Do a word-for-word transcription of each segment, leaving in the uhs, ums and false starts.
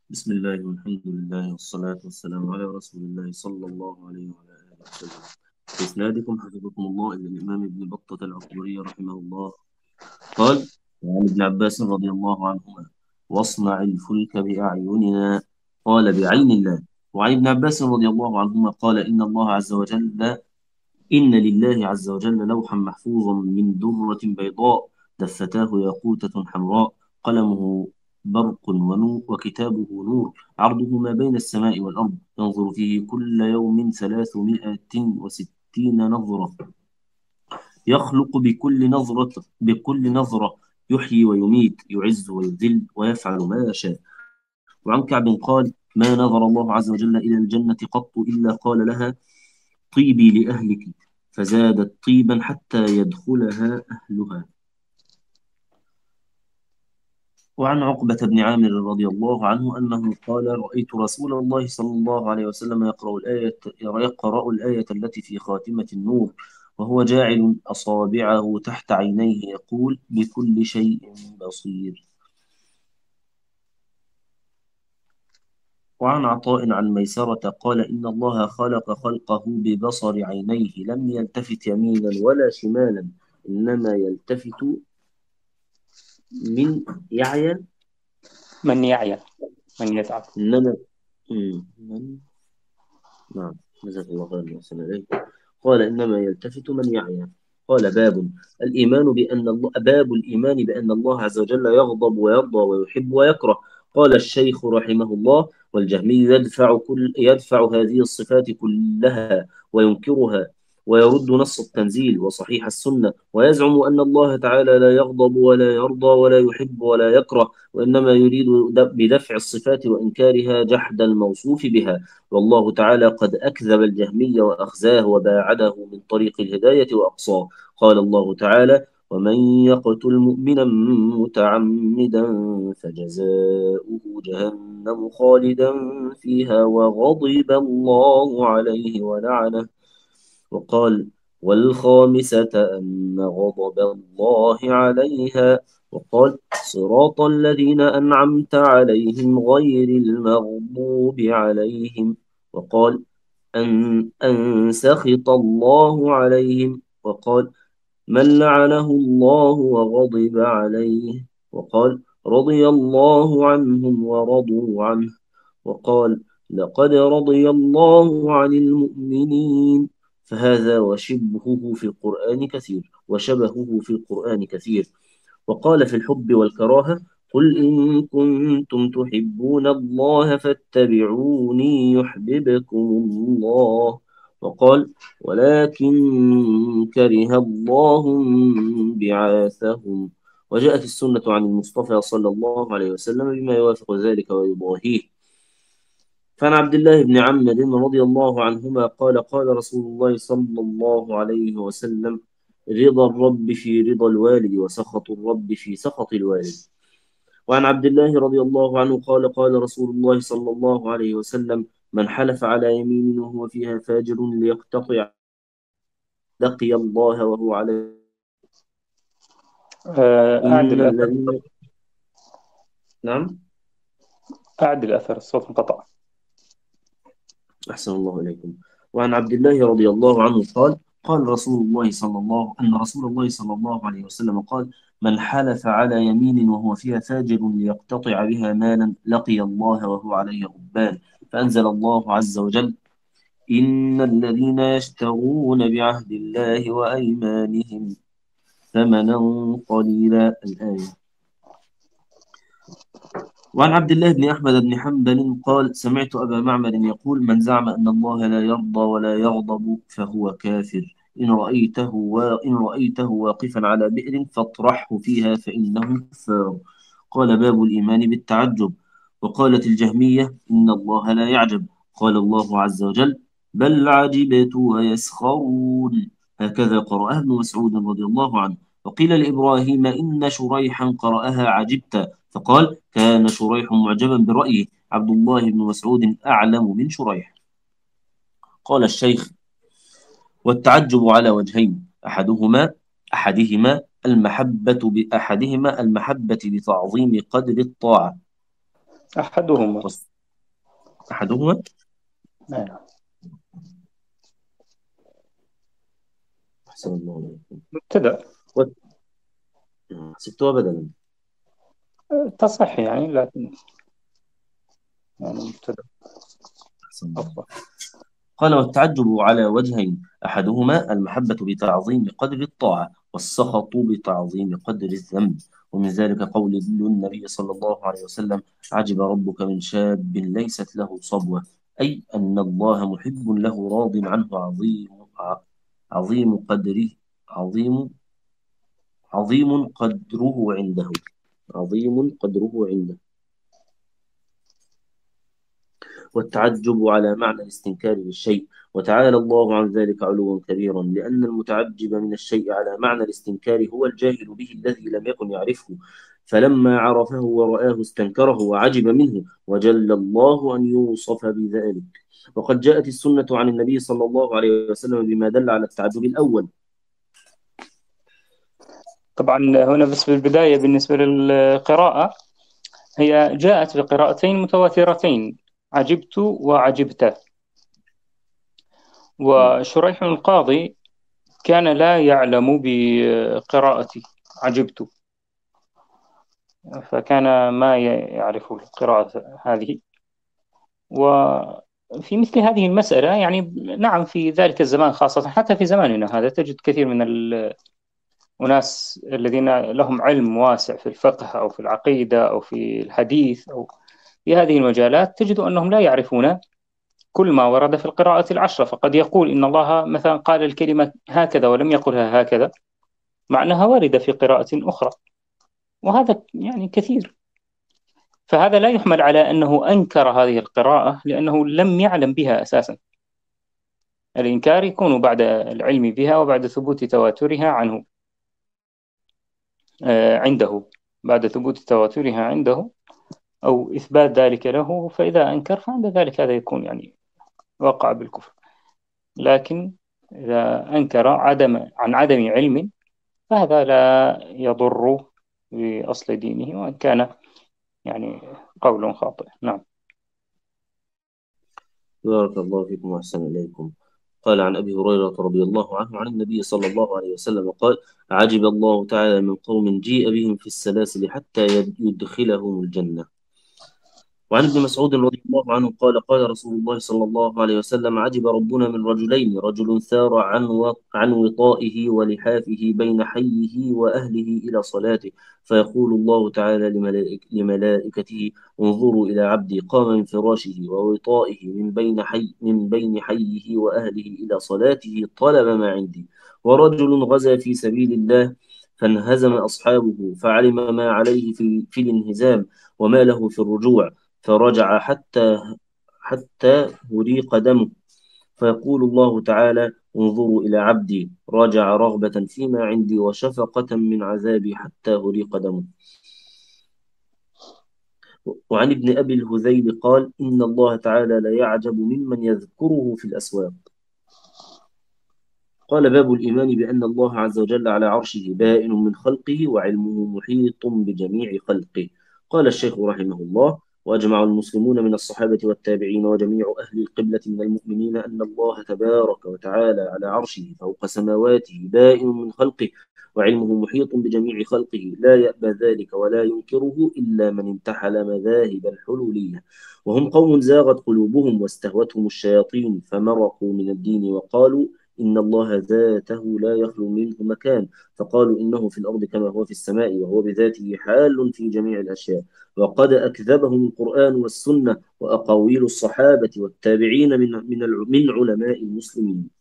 بسم الله والحمد لله والصلاة والسلام على رسول الله صلى الله عليه وعلى آله وسلم. بإسنادكم حفظكم الله إلى الإمام ابن بطة العكبري رحمه الله قال: وعن ابن عباس رضي الله عنهما: واصنع الفلك بأعيننا، قال بعين الله. وعن ابن عباس رضي الله عنهما قال: إن الله عز وجل إن لله عز وجل لوحا محفوظا من درة بيضاء دفتاه ياقوتة حمراء، قلمه برق ونور وكتابه نور، عرضه ما بين السماء والأرض، ينظر فيه كل يوم ثلاثمائة وستين نظرة، يخلق بكل نظرة بكل نظرة يحيي ويميت، يعز ويذل، ويفعل ما يشاء. وعن كعب قال: ما نظر الله عز وجل إلى الجنة قط إلا قال لها: طيبي لأهلك، فزادت طيبا حتى يدخلها أهلها. وعن عقبة بن عامر رضي الله عنه أنه قال: رأيت رسول الله صلى الله عليه وسلم يقرأ الآية يقرأ الآية التي في خاتمة النور، وهو جاعل أصابعه تحت عينيه يقول: بكل شيء بصير. وعن عطاء عن ميسرة قال: إن الله خلق خلقه ببصر عينيه، لم يلتفت يمينا ولا شمالا، إنما يلتفت من يعيا. من يعيا من يتعب. إنما مم. من نعم، جزاك الله خيرا وأحسن إليك. قال: إنما يلتفت من يعيا. قال: باب الإيمان بأن الله باب الإيمان بأن الله عز وجل يغضب ويرضى ويحب ويكره. قال الشيخ رحمه الله: والجهمي يدفع كل يدفع هذه الصفات كلها وينكرها، ويرد نص التنزيل وصحيح السنة، ويزعم أن الله تعالى لا يغضب ولا يرضى ولا يحب ولا يكره، وإنما يريد بدفع الصفات وإنكارها جحد الموصوف بها. والله تعالى قد أكذب الجهمي وأخزاه وباعده من طريق الهداية وأقصاه. قال الله تعالى: ومن يقتل مؤمنا متعمدا فجزاؤه جهنم خالدا فيها وغضب الله عليه ولعنه. وقال: والخامسة أن غضب الله عليها. وقال: صراط الذين أنعمت عليهم غير المغضوب عليهم. وقال: أن, أن سخط الله عليهم. وقال: من لعنه الله وغضب عليه. وقال: رضي الله عنهم ورضوا عنه. وقال: لقد رضي الله عن المؤمنين. فهذا وشبهه في القرآن كثير وشبهه في القرآن كثير. وقال في الحب والكراهة: قل إن كنتم تحبون الله فاتبعوني يحببكم الله. وقال: ولكن كره الله بعاثهم. وجاءت السنة عن المصطفى صلى الله عليه وسلم بما يوافق ذلك ويضاهيه. فعن عبد الله بن عمرو رضي الله عنهما قال: قال رسول الله صلى الله عليه وسلم: رضا الرب في رضا الوالد، وسخط الرب في سخط الوالد. وعن عبد الله رضي الله عنه قال: قال رسول الله صلى الله عليه وسلم: من حلف على يمين وهو فيها فاجر ليقتطع لقي الله وهو عليه. آه، إن أعدل الأثر. الذين نعم. أعدل الأثر، الصوت انقطع. أحسن الله إليكم. وعن عبد الله رضي الله عنه قال: قال رسول الله صلى الله أن رسول الله صلى الله عليه وسلم قال: من حلف على يمين وهو فيها فاجر ليقتطع بها مالا لقي الله وهو عليه غضبان. فأنزل الله عز وجل: إن الذين يشترون بعهد الله وأيمانهم ثمنا قليلا. الآية. وعن عبد الله بن أحمد بن حنبل قال: سمعت أبا معمر يقول: من زعم أن الله لا يرضى ولا يغضب فهو كافر. إن رأيته وإن رأيته واقفا على بئر فاطرحه فيها فإنه كفار. قال: باب الإيمان بالتعجب. وقالت الجهمية: إن الله لا يعجب. قال الله عز وجل: بل عجبت ويسخرون. هكذا قرأها ابن مسعود رضي الله عنه. وقيل لإبراهيم: إن شريحا قرأها عجبت، فقال: كان شريح معجبا برأيه، عبد الله بن مسعود أعلم من شريح. قال الشيخ: والتعجب على وجهين، أحدهما أحدهما المحبة بأحدهما المحبة بتعظيم قدر الطاعة، أحدهما. والص- أحدهما. نعم. أحسن الله عليكم. مبتدأ. و- حسبتها بدلا. تصح يعني، لكن يعني مبتدأ أحسن الله. أفضل. قال والتعجب على وجهين، أحدهما المحبة بتعظيم قدر الطاعة، والسخط بتعظيم قدر الذنب. ومن ذلك قول النبي صلى الله عليه وسلم: عجب ربك من شاب ليست له صبوة، أي أن الله محب له راض عنه عظيم عظيم قدره عظيم عظيم قدره عنده عظيم قدره عنده. والتعجب على معنى الاستنكار للشيء، وتعالى الله عن ذلك علوا كبيرا، لأن المتعجب من الشيء على معنى الاستنكار هو الجاهل به الذي لم يكن يعرفه، فلما عرفه ورآه استنكره وعجب منه، وجل الله أن يوصف بذلك. وقد جاءت السنة عن النبي صلى الله عليه وسلم بما دل على التعجب الأول. طبعا هنا بس في البداية بالنسبة للقراءة، هي جاءت بقراءتين متواترتين: عجبت وعجبت. وشريح القاضي كان لا يعلم بقراءة عجبت، فكان ما يعرف القراءة هذه. وفي مثل هذه المسألة يعني نعم، في ذلك الزمان خاصة، حتى في زماننا هذا تجد كثير من الناس الذين لهم علم واسع في الفقه أو في العقيدة أو في الحديث أو في هذه المجالات، تجد أنهم لا يعرفون كل ما ورد في القراءة العشرة. فقد يقول إن الله مثلا قال الكلمة هكذا ولم يقلها هكذا، مع أنها واردة في قراءة أخرى، وهذا يعني كثير. فهذا لا يحمل على أنه أنكر هذه القراءة لأنه لم يعلم بها أساسا. الإنكار يكون بعد العلم بها وبعد ثبوت تواترها عنه آه عنده بعد ثبوت تواترها عنده أو إثبات ذلك له. فإذا أنكر فعند ذلك هذا يكون يعني وقع بالكفر. لكن إذا أنكر عدم عن عدم علم فهذا لا يضر بأصل دينه، وإن كان يعني قول خاطئ. نعم. بارك الله فيكم وأحسن إليكم. قال عن أبي هريرة رضي الله عنه عن النبي صلى الله عليه وسلم قال: عجب الله تعالى من قوم جيء بهم في السلاسل حتى يدخلهم الجنة. وعن ابن مسعود رضي الله عنه قال: قال رسول الله صلى الله عليه وسلم: عجب ربنا من رجلين، رجل ثار عن و- عن وطائه ولحافه بين حيه وأهله إلى صلاته، فيقول الله تعالى لملائك لملائكته: انظروا إلى عبدي قام من فراشه ووطائه من بين حي من بين حيه وأهله إلى صلاته طلب ما عندي. ورجل غزا في سبيل الله فانهزم أصحابه فعلم ما عليه في, في الانهزام وما له في الرجوع، فرجع حتى حتى هريق دمه، فيقول الله تعالى: انظروا إلى عبدي رجع رغبة فيما عندي وشفقة من عذابي حتى هريق دمه. وعن ابن أبي الهذيل قال: إن الله تعالى لا يعجب ممن يذكره في الأسواق. قال: باب الإيمان بأن الله عز وجل على عرشه بائن من خلقه وعلمه محيط بجميع خلقه. قال الشيخ رحمه الله: وأجمع المسلمون من الصحابة والتابعين وجميع أهل القبلة من المؤمنين أن الله تبارك وتعالى على عرشه فوق سماواته بائن من خلقه وعلمه محيط بجميع خلقه، لا يأبى ذلك ولا ينكره إلا من انتحل مذاهب الحلولية، وهم قوم زاغت قلوبهم واستهوتهم الشياطين فمرقوا من الدين وقالوا إن الله ذاته لا يخلو منه مكان، فقالوا إنه في الأرض كما هو في السماء وهو بذاته حال في جميع الأشياء. وقد أكذبهم القرآن والسنة وأقاويل الصحابة والتابعين من من من علماء المسلمين.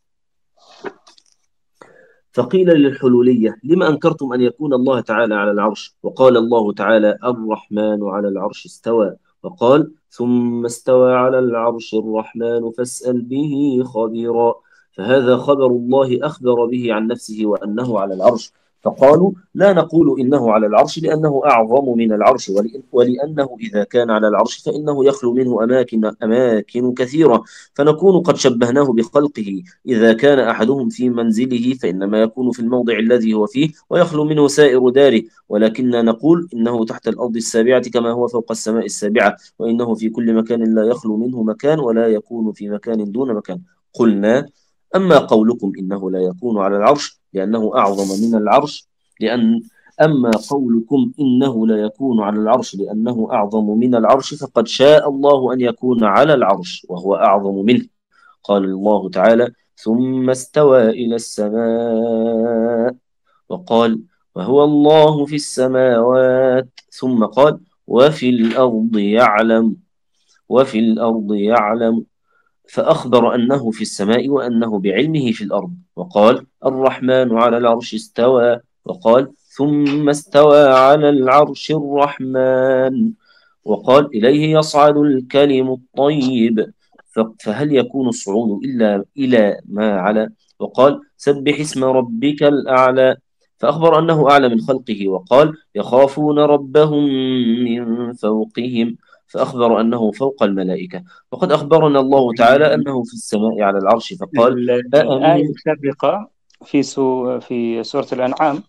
فقيل للحلولية: لما أنكرتم أن يكون الله تعالى على العرش؟ وقال الله تعالى: الرحمن على العرش استوى، وقال: ثم استوى على العرش الرحمن فاسأل به خبيرا. فهذا خبر الله أخبر به عن نفسه وأنه على العرش، فقالوا لا نقول إنه على العرش لأنه أعظم من العرش، ولأنه إذا كان على العرش فإنه يخلو منه أماكن أماكن كثيرة، فنكون قد شبهناه بخلقه. إذا كان أحدهم في منزله فإنما يكون في الموضع الذي هو فيه ويخلو منه سائر داره، ولكننا نقول إنه تحت الأرض السابعة كما هو فوق السماء السابعة، وإنه في كل مكان لا يخلو منه مكان ولا يكون في مكان دون مكان. قلنا أما قولكم إنه لا يكون على العرش لأنه أعظم من العرش لأن أما قولكم إنه لا يكون على العرش لأنه أعظم من العرش فقد شاء الله أن يكون على العرش وهو أعظم منه. قال الله تعالى ثم استوى إلى السماء وقال وهو الله في السماوات، ثم قال وفي الأرض يعلم وفي الأرض يعلم فأخبر أنه في السماء وأنه بعلمه في الأرض، وقال الرحمن على العرش استوى، وقال ثم استوى على العرش الرحمن، وقال إليه يصعد الكلم الطيب، فهل يكون الصعود إلا إلى ما على؟ وقال سبح اسم ربك الأعلى، فأخبر أنه أعلى من خلقه، وقال يخافون ربهم من فوقهم، فأخبر أنه فوق الملائكة. وقد أخبرنا الله تعالى أنه في السماء على العرش فقال الآية أأمن. السابقة في سو في سورة الأنعام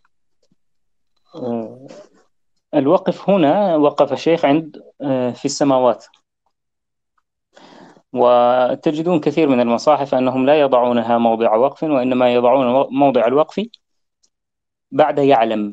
الوقف هنا وقف الشيخ عند في السماوات، وتجدون كثير من المصاحف أنهم لا يضعونها موضع وقف، وإنما يضعون موضع الوقف بعد يعلم،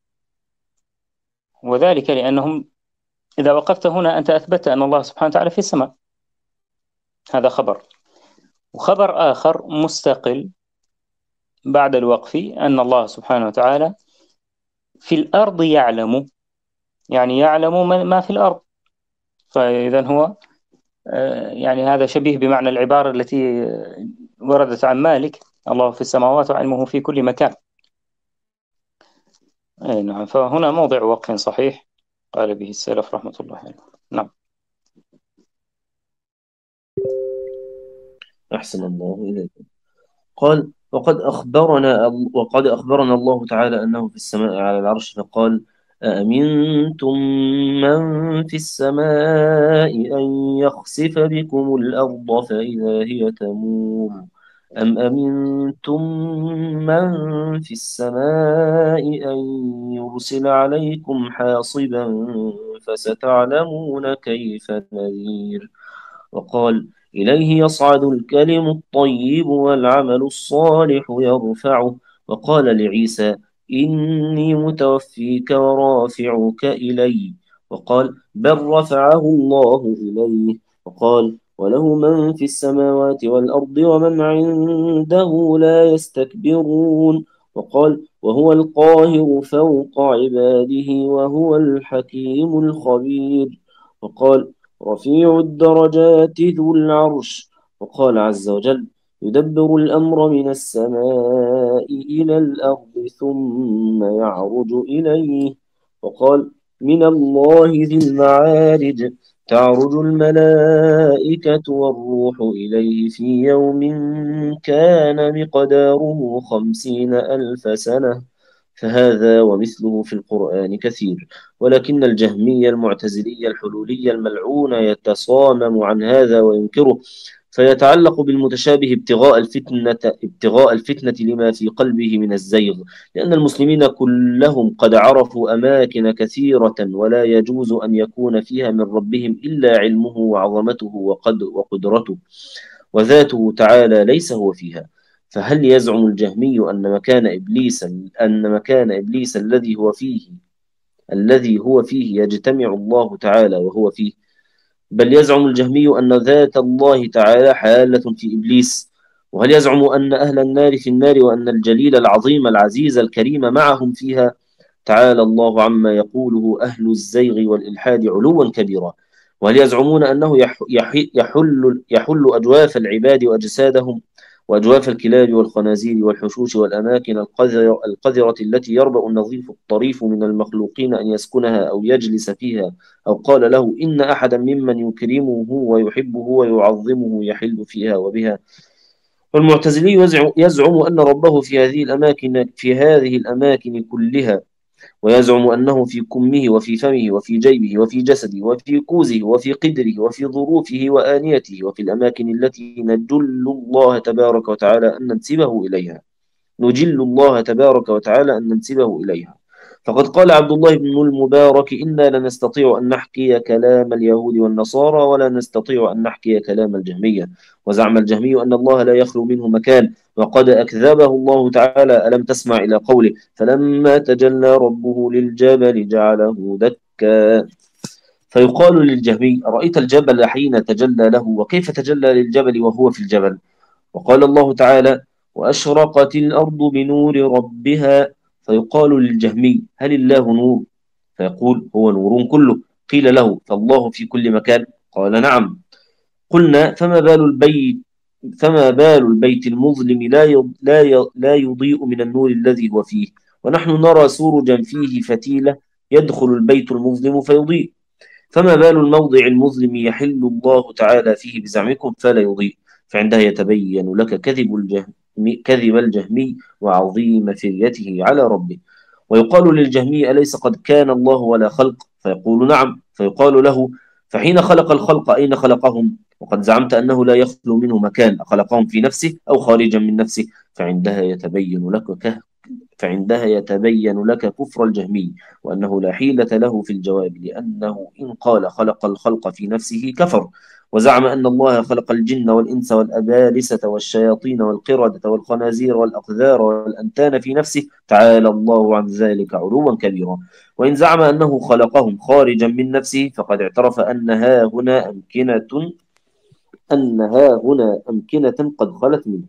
وذلك لأنهم إذا وقفت هنا أنت أثبت أن الله سبحانه وتعالى في السماء، هذا خبر. وخبر آخر مستقل بعد الوقف أن الله سبحانه وتعالى في الأرض يعلم، يعني يعلم ما في الأرض، فإذا هو يعني هذا شبيه بمعنى العبارة التي وردت عن مالك الله في السماوات وعلمه في كل مكان. أي نعم، فهنا موضع وقف صحيح قال به السلف رحمة الله عليه. نعم. أحسن الله إليكم. قال وقد أخبرنا وقد أخبرنا الله تعالى أنه في السماء على العرش فقال أأمنتم من في السماء أن يخسف بكم الأرض فإذا هي تمور أم أمنتم من في السماء أن يرسل عليكم حاصبا فستعلمون كيف نذير. وقال إليه يصعد الكلم الطيب والعمل الصالح يرفعه. وقال لعيسى إني متوفيك ورافعك إلي، وقال بل رفعه الله إليه. وقال وله من في السماوات والأرض ومن عنده لا يستكبرون. وقال وهو القاهر فوق عباده وهو الحكيم الخبير. وقال رفيع الدرجات ذو العرش. وقال عز وجل يدبر الأمر من السماء إلى الأرض ثم يعرج إليه. وقال من الله ذي المعارج تعرج الملائكة والروح إليه في يوم كان مقداره خمسين ألف سنة. فهذا ومثله في القرآن كثير، ولكن الجهمية المعتزلية الحلولية الملعون يتصامم عن هذا وينكره، فيتعلق بالمتشابه ابتغاء الفتنة ابتغاء الفتنة لما في قلبه من الزيغ، لأن المسلمين كلهم قد عرفوا أماكن كثيرة ولا يجوز أن يكون فيها من ربهم إلا علمه وعظمته وقد وقدرته، وذاته تعالى ليس هو فيها. فهل يزعم الجهمي أن مكان إبليس أن مكان إبليس الذي هو فيه الذي هو فيه يجتمع الله تعالى وهو فيه؟ بل يزعم الجهمي أن ذات الله تعالى حالة في إبليس. وهل يزعم أن أهل النار في النار وأن الجليل العظيم العزيز الكريم معهم فيها؟ تعالى الله عما يقوله أهل الزيغ والإلحاد علوا كبيرا. وهل يزعمون أنه يحل, يحل أجواف العباد وأجسادهم وأجواف الكلاب والخنازير والحشوش والأماكن القذرة, القذرة التي يربأ النظيف الطريف من المخلوقين أن يسكنها أو يجلس فيها، أو قال له إن أحدا ممن يكرمه ويحبه ويعظمه يحل فيها وبها؟ والمعتزلي يزعم يزعم أن ربه في هذه الأماكن في هذه الأماكن كلها، ويزعم أنه في كمه وفي فمه وفي جيبه وفي جسده وفي كوزه وفي قدره وفي ظروفه وآنيته وفي الأماكن التي نجل الله تبارك وتعالى أن ننسبه إليها نجل الله تبارك وتعالى أن ننسبه إليها. فقد قال عبد الله بن المبارك: إنا لا نستطيع أن نحكي كلام اليهود والنصارى ولا نستطيع أن نحكي كلام الجهمية. وزعم الجهمي أن الله لا يخلو منه مكان، وقد أكذبه الله تعالى: ألم تسمع إلى قوله فلما تجلى ربه للجبل جعله دكا. فيقال للجهمي: أرأيت الجبل حين تجلى له، وكيف تجلى للجبل وهو في الجبل؟ وقال الله تعالى: وأشرقت الأرض بنور ربها. فيقال للجهمي: هل الله نور؟ فيقول: هو نور كله. قيل له: فالله في كل مكان؟ قال: نعم. قلنا: فما بال البيت فما بال البيت المظلم لا يض- لا ي- لا يضيء من النور الذي هو فيه، ونحن نرى سرجا فيه فتيلة يدخل البيت المظلم فيضيء. فما بال الموضع المظلم يحل الله تعالى فيه بزعمكم فلا يضيء؟ فعندها يتبين لك كذب الجهم كذب الجهمي وعظيم فريته على ربه. ويقال للجهمي: أليس قد كان الله ولا خلق؟ فيقول: نعم. فيقال له: فحين خلق الخلق أين خلقهم؟ وقد زعمت أنه لا يخلو منه مكان، أخلقهم في نفسه أو خارجا من نفسه؟ فعندها يتبين لك فعندها يتبين لك كفر الجهمي، وأنه لا حيلة له في الجواب، لأنه إن قال خلق الخلق في نفسه كفر. وزعم أن الله خلق الجن والإنس والأبالسة والشياطين والقردة والخنازير والأقذار والأنتان في نفسه، تعالى الله عن ذلك علوا كبيرا. وإن زعم أنه خلقهم خارجا من نفسه فقد اعترف أن ها هنا أمكنة أن ها هنا أمكنة قد خلت منه.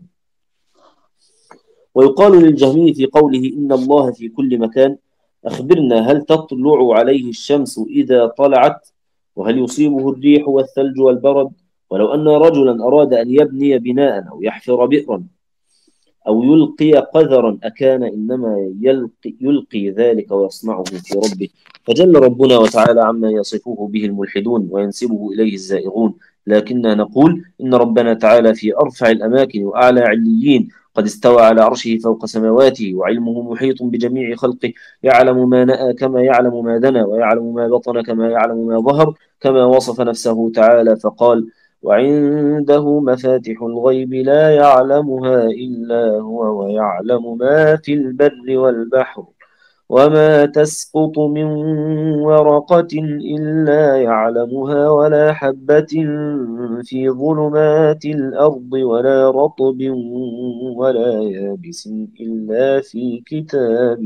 ويقال للجهمي في قوله إن الله في كل مكان: أخبرنا، هل تطلع عليه الشمس إذا طلعت؟ وهل يصيبه الريح والثلج والبرد؟ ولو أن رجلا أراد أن يبني بناء أو يحفر بئرا أو يلقي قذرا أكان إنما يلقي, يلقي ذلك ويصنعه في ربه. فجل ربنا وتعالى عما يصفه به الملحدون وينسبه إليه الزائغون. لكننا نقول إن ربنا تعالى في أرفع الأماكن وأعلى عليين، قد استوى على عرشه فوق سماواته، وعلمه محيط بجميع خلقه، يعلم ما نأى كما يعلم ما دنا، ويعلم ما بطن كما يعلم ما ظهر، كما وصف نفسه تعالى فقال: وعنده مفاتح الغيب لا يعلمها إلا هو ويعلم ما في البر والبحر وما تسقط من ورقة إلا يعلمها ولا حبة في ظلمات الأرض ولا رطب ولا يابس إلا في كتاب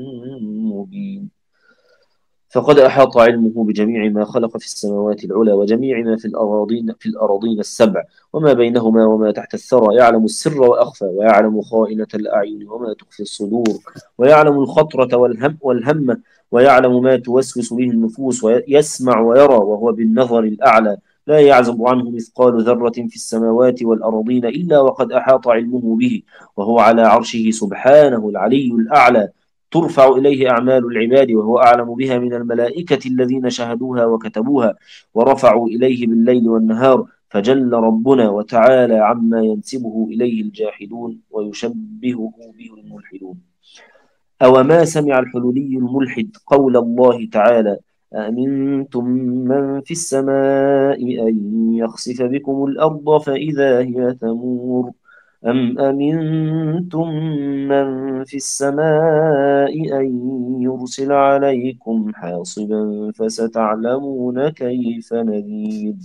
مبين. فقد أحاط علمه بجميع ما خلق في السماوات العلى وجميع ما في الأراضين في الأراضين السبع وما بينهما وما تحت الثرى، يعلم السر وأخفى، ويعلم خائنة الأعين وما تخفي الصدور، ويعلم الخطرة والهم والهمة، ويعلم ما توسوس به النفوس، ويسمع ويرى وهو بالنظر الأعلى، لا يعزب عنه مثقال ذرة في السماوات والأراضين إلا وقد أحاط علمه به، وهو على عرشه سبحانه العلي الأعلى. ترفع إليه أعمال العباد وهو أعلم بها من الملائكة الذين شهدوها وكتبوها ورفعوا إليه بالليل والنهار. فجل ربنا وتعالى عما ينسبه إليه الجاحدون ويشبهه به الملحدون. أو ما سمع الحلولي الملحد قول الله تعالى: أأمنتم من في السماء أن يخسف بكم الأرض فإذا هي تمور أم أمنتم من في السماء أن يرسل عليكم حاصبا فستعلمون كيف نذير.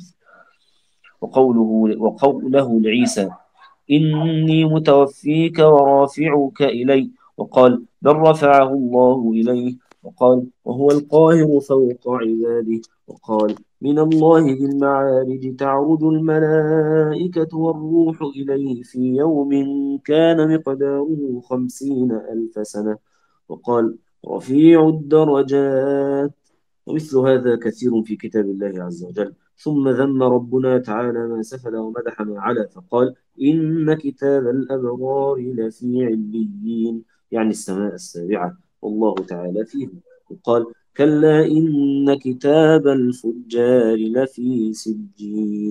وقوله, وقوله لعيسى: إني متوفيك ورافعك إلي، وقال: بل رفعه الله إليه، وقال: وهو القاهر فوق عباده، وقال: من الله ذي المعارج تعرج الملائكة والروح إليه في يوم كان مقداره خمسين ألف سنة، وقال: رفيع الدرجات. ومثل هذا كثير في كتاب الله عز وجل. ثم ذم ربنا تعالى ما سفل ومدح ما علا فقال: إن كتاب الأبرار لفي عليين، يعني السماء السابعة، والله تعالى فيه. وقال: كلا إن كتاب الفجار لفي سجين،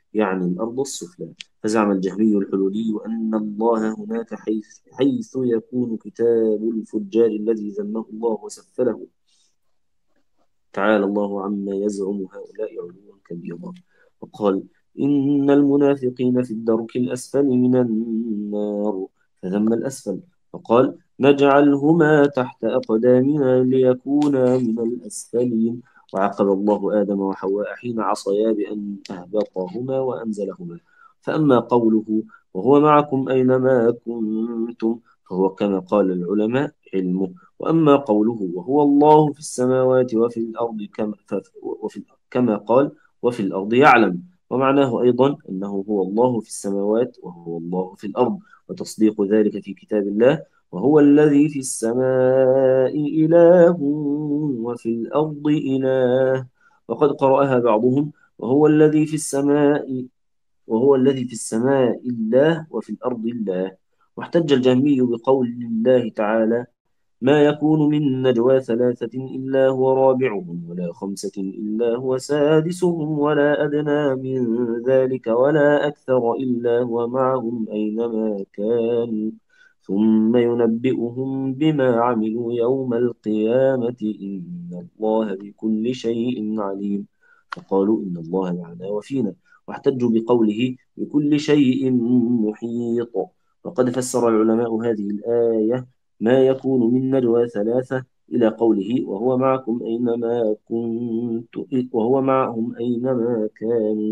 يعني الأرض السفلى. فزعم الجهمي الحلولي أن الله هناك حيث, حيث يكون كتاب الفجار الذي ذمه الله وسفله. تعالى الله عما يزعم هؤلاء علوا كبيرا. وقال إن المنافقين في الدرك الأسفل من النار، فذم الأسفل فقال نجعلهما تحت أقدامنا ليكونا من الأسفلين. وعاقب الله آدم وحواء حين عصيا بأن أهبطهما وأنزلهما. فأما قوله وهو معكم أينما كنتم فهو كما قال العلماء علمه. وأما قوله وهو الله في السماوات وفي الأرض كما, وفي كما قال وفي الأرض يعلم، ومعناه أيضا أنه هو الله في السماوات وهو الله في الأرض، وتصديق ذلك في كتاب الله وهو الذي في السماء إله وفي الأرض إله. وقد قرأها بعضهم وهو الذي في السماء وهو الذي في السماء الله وفي الأرض الله. واحتج الجهمي بقول الله تعالى ما يكون من نجوى ثلاثة إلا هو رابعهم ولا خمسة إلا هو سادسهم ولا أدنى من ذلك ولا أكثر إلا هو معهم أينما كانوا ثم ينبئهم بما عملوا يوم القيامة إن الله بكل شيء عليم. فقالوا إن الله معنا وفينا. واحتجوا بقوله بكل شيء محيط. وقد فسر العلماء هذه الآية ما يكون من نجوى ثلاثة إلى قوله وهو معكم أينما كنت وهو معهم أينما كانوا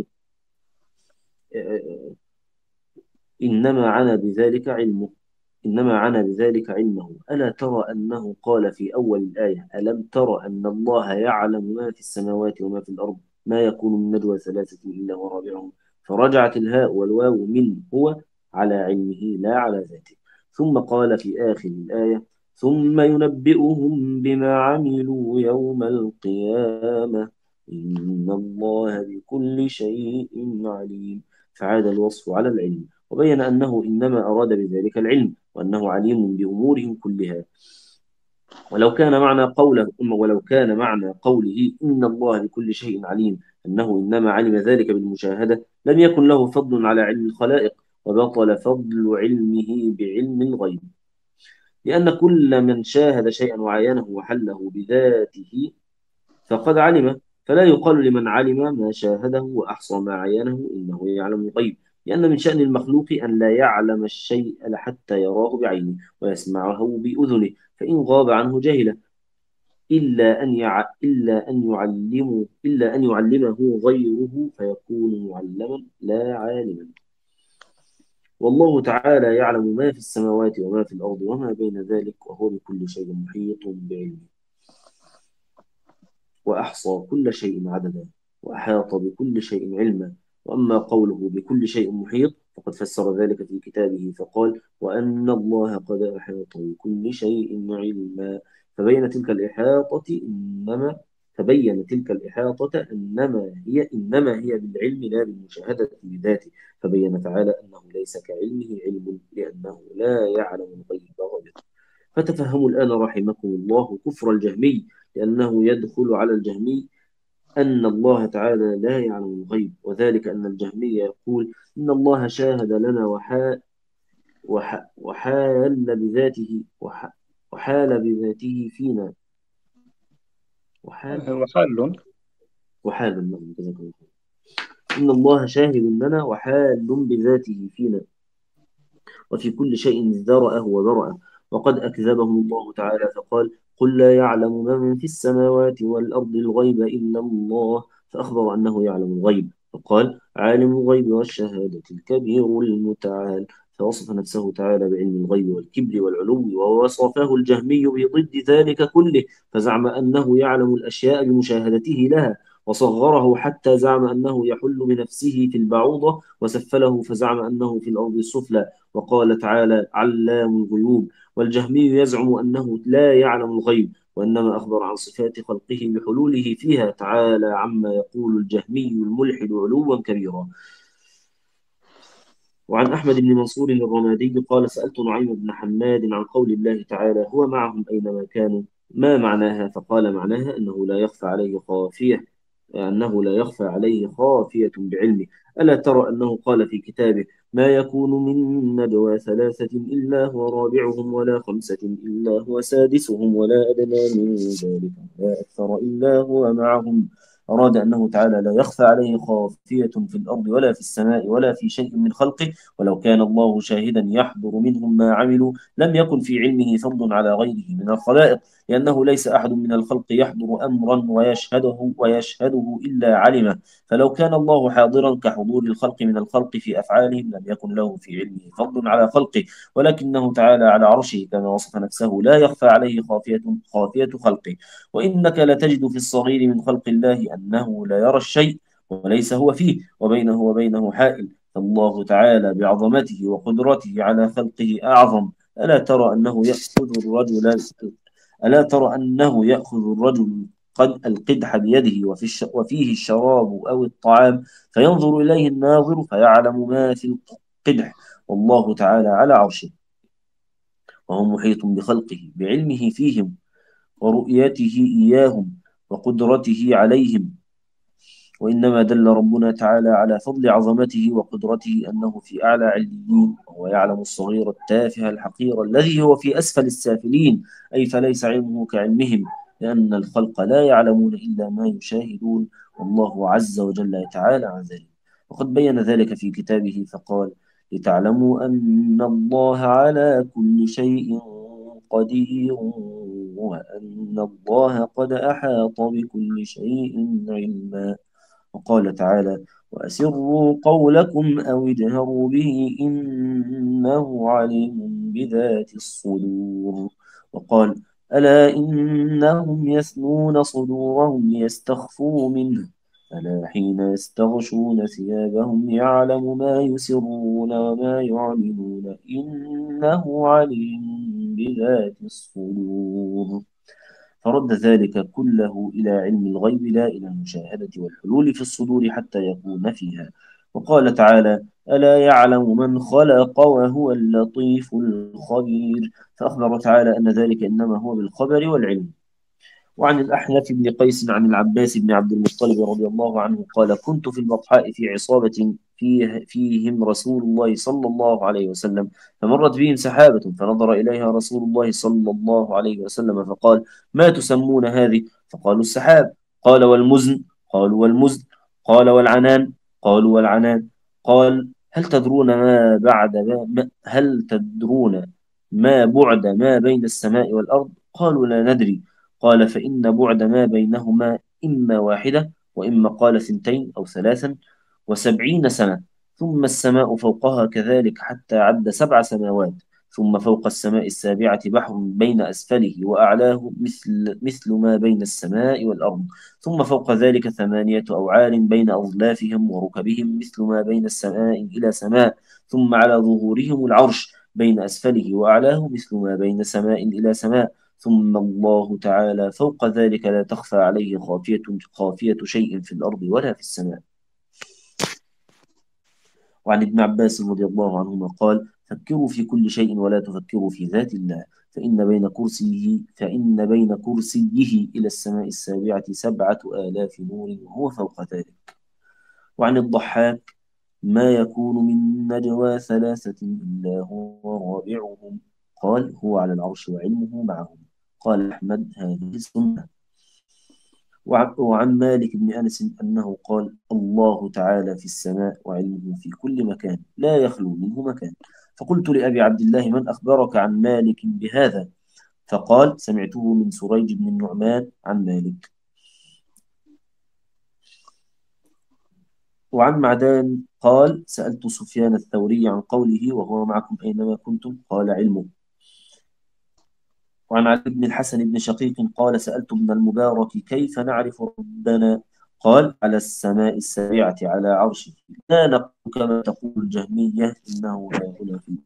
إنما عنا بذلك علمه إنما عنا بذلك علمه. ألا ترى أنه قال في أول الآية ألم ترى أن الله يعلم ما في السماوات وما في الأرض ما يكون من نجوى ثلاثة إلا هو رابعهم، فرجعت الهاء والواو من هو على علمه لا على ذاته. ثم قال في آخر الآية ثم ينبئهم بما عملوا يوم القيامة إن الله بكل شيء عليم. فعاد الوصف على العلم، وبين أنه إنما أراد بذلك العلم وأنه عليم بأمورهم كلها. ولو كان معنى قوله ولو كان معنى قوله إن الله بكل شيء عليم أنه إنما علم ذلك بالمشاهدة لم يكن له فضل على علم الخلائق، وبطل فضل علمه بعلم الغيب، لأن كل من شاهد شيئا وعينه وحله بذاته فقد علم. فلا يقال لمن علم ما شاهده وأحصى ما عينه إنه يعلم الغيب، لأن من شأن المخلوق أن لا يعلم الشيء حتى يراه بعينه ويسمعه بأذنه، فإن غاب عنه جهله إلا أن يع... إلا أن يعلمه إلا أن يعلمه غيره فيكون معلما لا عالما. والله تعالى يعلم ما في السماوات وما في الأرض وما بين ذلك وهو بكل شيء محيط بعلمه، وأحصى كل شيء عددا وأحاط بكل شيء علما. وأما قوله بكل شيء محيط فقد فسر ذلك في كتابه فقال وأن الله قد أحاط بكل شيء علما. فبين تلك الإحاطة إنما فبين تلك الإحاطة إنما هي إنما هي بالعلم لا بالمشاهدة بذاته. فبين تعالى أنه ليس كعلمه علم لأنه لا يعلم الغيب غيره. فتفهموا الآن رحمكم الله كفر الجهمي، لأنه يدخل على الجهمي أن الله تعالى لا يعلم الغيب، وذلك أن الجهمي يقول إن الله شاهد لنا وحا وح وحال بذاته وح وحال بذاته فينا وحال وحال وحال إن الله شاهد لنا وحال بذاته فينا وفي كل شيء ذرأه وبرأه. وقد أكذبهم الله تعالى فقال قل لا يعلم من في السماوات والأرض الغيب إلا الله، فأخبر أنه يعلم الغيب فقال عالم الغيب والشهادة الكبير المتعال، فوصف نفسه تعالى بعلم الغيب والكبر والعلو، ووصفه الجهمي بضد ذلك كله، فزعم أنه يعلم الأشياء بمشاهدته لها، وصغره حتى زعم أنه يحل بنفسه في البعوضة، وسفله فزعم أنه في الأرض السفلى. وقال تعالى علام الغيوب. والجهمي يزعم أنه لا يعلم الغيب، وإنما أخبر عن صفات خلقه بحلوله فيها تعالى عما يقول الجهمي الملحد علوا كبيرا. وعن أحمد بن منصور الرمادي قال سألت نعيم بن حماد عن قول الله تعالى هو معهم أينما كانوا ما معناها، فقال معناها أنه لا يخفى عليه خافية أنه لا يخفى عليه خافية بعلمه. ألا ترى أنه قال في كتابه: ما يكون من نجوى ثلاثة إلا هو رابعهم ولا خمسة إلا هو سادسهم ولا أدنى من ذلك ولا أكثر إلا هو معهم. أراد أنه تعالى لا يخفى عليه خافية في الأرض ولا في السماء ولا في شيء من خلقه، ولو كان الله شاهدا يحضر منهم ما عملوا لم يكن في علمه فضل على غيره من الخلائق، لأنه ليس أحد من الخلق يحضر أمرا ويشهده ويشهده إلا علمه. فلو كان الله حاضرا كحضور الخلق من الخلق في أفعالهم لم يكن له في علمه فضل على خلقه، ولكنه تعالى على عرشه كما وصف نفسه لا يخفى عليه خافية خافية خلقه. وإنك لتجد في الصغير من خلق الله أنه لا يرى الشيء وليس هو فيه وبينه وبينه حائل، فالله تعالى بعظمته وقدرته على خلقه أعظم. ألا ترى أنه يأخذ الرجل ألا ترى أنه يأخذ الرجل قد القدح بيده وفي الش... وفيه الشراب أو الطعام، فينظر إليه الناظر فيعلم ما في القدح، والله تعالى على عرشه وهو محيط بخلقه بعلمه فيهم ورؤيته إياهم وقدرته عليهم. وإنما دل ربنا تعالى على فضل عظمته وقدرته أنه في أعلى عليين، وهو يعلم الصغير التافه الحقير الذي هو في أسفل السافلين، أي فليس علمه كعلمهم، لأن الخلق لا يعلمون إلا ما يشاهدون، والله عز وجل يتعالى عن ذلك. وقد بين ذلك في كتابه فقال: لتعلموا أن الله على كل شيء قدير وأن الله قد أحاط بكل شيء علما. وقال تعالى: وأسروا قولكم أو اجهروا به إنه عليم بذات الصدور. وقال: ألا إنهم يثنون صدورهم ليستخفوا منه ألا حين يستغشون ثيابهم يعلم ما يسرون وما يعلنون إنه عليم بذات الصدور. فرد ذلك كله إلى علم الغيب لا إلى المشاهدة والحلول في الصدور حتى يكون فيها. وقال تعالى: ألا يعلم من خلق وهو اللطيف الخبير. فأخبر تعالى أن ذلك إنما هو بالخبر والعلم. وعن الأحنف بن قيس عن العباس بن عبد المطلب رضي الله عنه قال: كنت في البطحاء في عصابة فيه فيهم رسول الله صلى الله عليه وسلم، فمرت بهم سحابة فنظر إليها رسول الله صلى الله عليه وسلم فقال: ما تسمون هذه؟ فقالوا: السحاب. قال: والمزن؟ قالوا: والمزن. قال: والعنان؟ قالوا: والعنان. قال: هل تدرون ما بعد ما هل تدرون ما بعد ما بين السماء والأرض؟ قالوا: لا ندري. قال: فإن بعد ما بينهما إما واحدة وإما قال ثنتين أو ثلاثا وسبعين سنة، ثم السماء فوقها كذلك حتى عد سبع سماوات، ثم فوق السماء السابعة بحر بين أسفله وأعلاه مثل, مثل ما بين السماء والأرض، ثم فوق ذلك ثمانية أوعال بين أظلافهم وركبهم مثل ما بين السماء إلى سماء، ثم على ظهورهم العرش بين أسفله وأعلاه مثل ما بين سماء إلى سماء، ثم الله تعالى فوق ذلك لا تخفى عليه خافية خافية شيء في الأرض ولا في السماء. وعن ابن عباس رضي الله عنهما قال: فكروا في كل شيء ولا تفكروا في ذات الله، فإن بين كرسيه فإن بين كرسيه إلى السماء السابعة سبعة آلاف نور وهو فوق ذلك. وعن الضحاك: ما يكون من نجوى ثلاثة إلا هو رابعهم. قال: هو على العرش وعلمه معهم. قال أحمد: هذه السنة. وعن مالك بن أنس أنه قال: الله تعالى في السماء وعلمه في كل مكان لا يخلو منه مكان. فقلت لأبي عبد الله: من أخبرك عن مالك بهذا؟ فقال: سمعته من سريج بن النعمان عن مالك. وعن معدان قال: سألت سفيان الثوري عن قوله: وهو معكم أينما كنتم، قال: علمه. وعن علي بن الحسن بن شقيق قال: سألت ابن المبارك: كيف نعرف ربنا؟ قال: على السماء السابعة على عرشه، لا نقول كما تقول الجهمية إنه لا غنى فيه.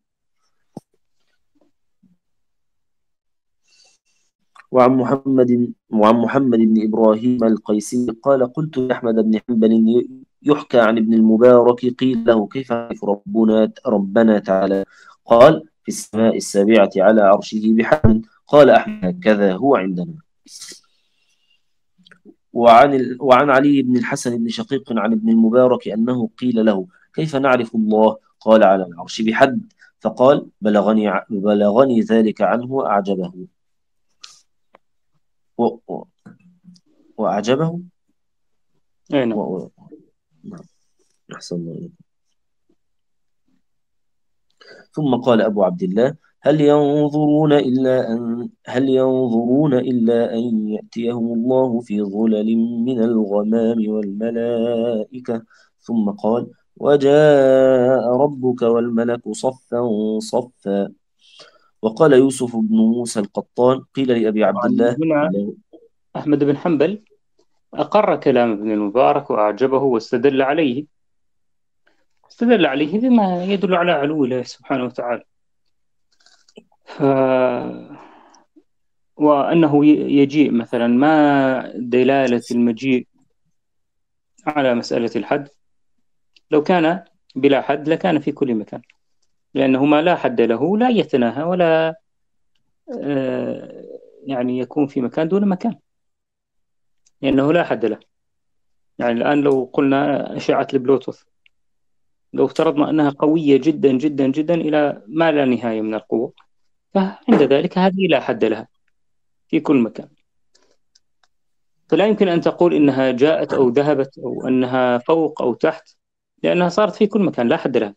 وعن محمد وعن محمد بن إبراهيم القيسي قال: قلت لأحمد بن حنبل: يحكى عن ابن المبارك قيل له: كيف نعرف ربنا ربنا تعالى؟ قال: في السماء السابعة على عرشه بحمد. قال أحمد: هكذا هو عندنا. وعن ال... وعن علي بن الحسن بن شقيق عن ابن المبارك أنه قيل له: كيف نعرف الله؟ قال: على العرش بحد. فقال: بلغني ع- بلغني ذلك عنه وأعجبه. و... و... وأعجبه. أي و... نعم. و... نعم. أحسن الله إليك. ثم قال أبو عبد الله: هل ينظرون إلا أن هل ينظرون إلا أن يأتيهم الله في ظلل من الغمام والملائكة. ثم قال: وجاء ربك والملك صفا صفا. وقال يوسف بن موسى القطان: قيل لأبي عبد طبعا الله: هنا له. أحمد بن حنبل أقر كلام ابن المبارك وأعجبه واستدل عليه استدل عليه بما يدل على علو الله سبحانه وتعالى. ف... وأنه ي- يجيء مثلا، ما دلالة المجيء على مسألة الحد؟ لو كان بلا حد لكان في كل مكان، لأنه ما لا حد له لا يتناهى ولا آه، يعني يكون في مكان دون مكان، لأنه لا حد له. يعني الآن لو قلنا أشعة البلوتوث، لو افترضنا أنها قوية جدا جدا جدا إلى ما لا نهاية من القوة، فعند ذلك هذه لا حد لها في كل مكان. فلا يمكن أن تقول إنها جاءت أو ذهبت أو أنها فوق أو تحت، لأنها صارت في كل مكان لا حد لها.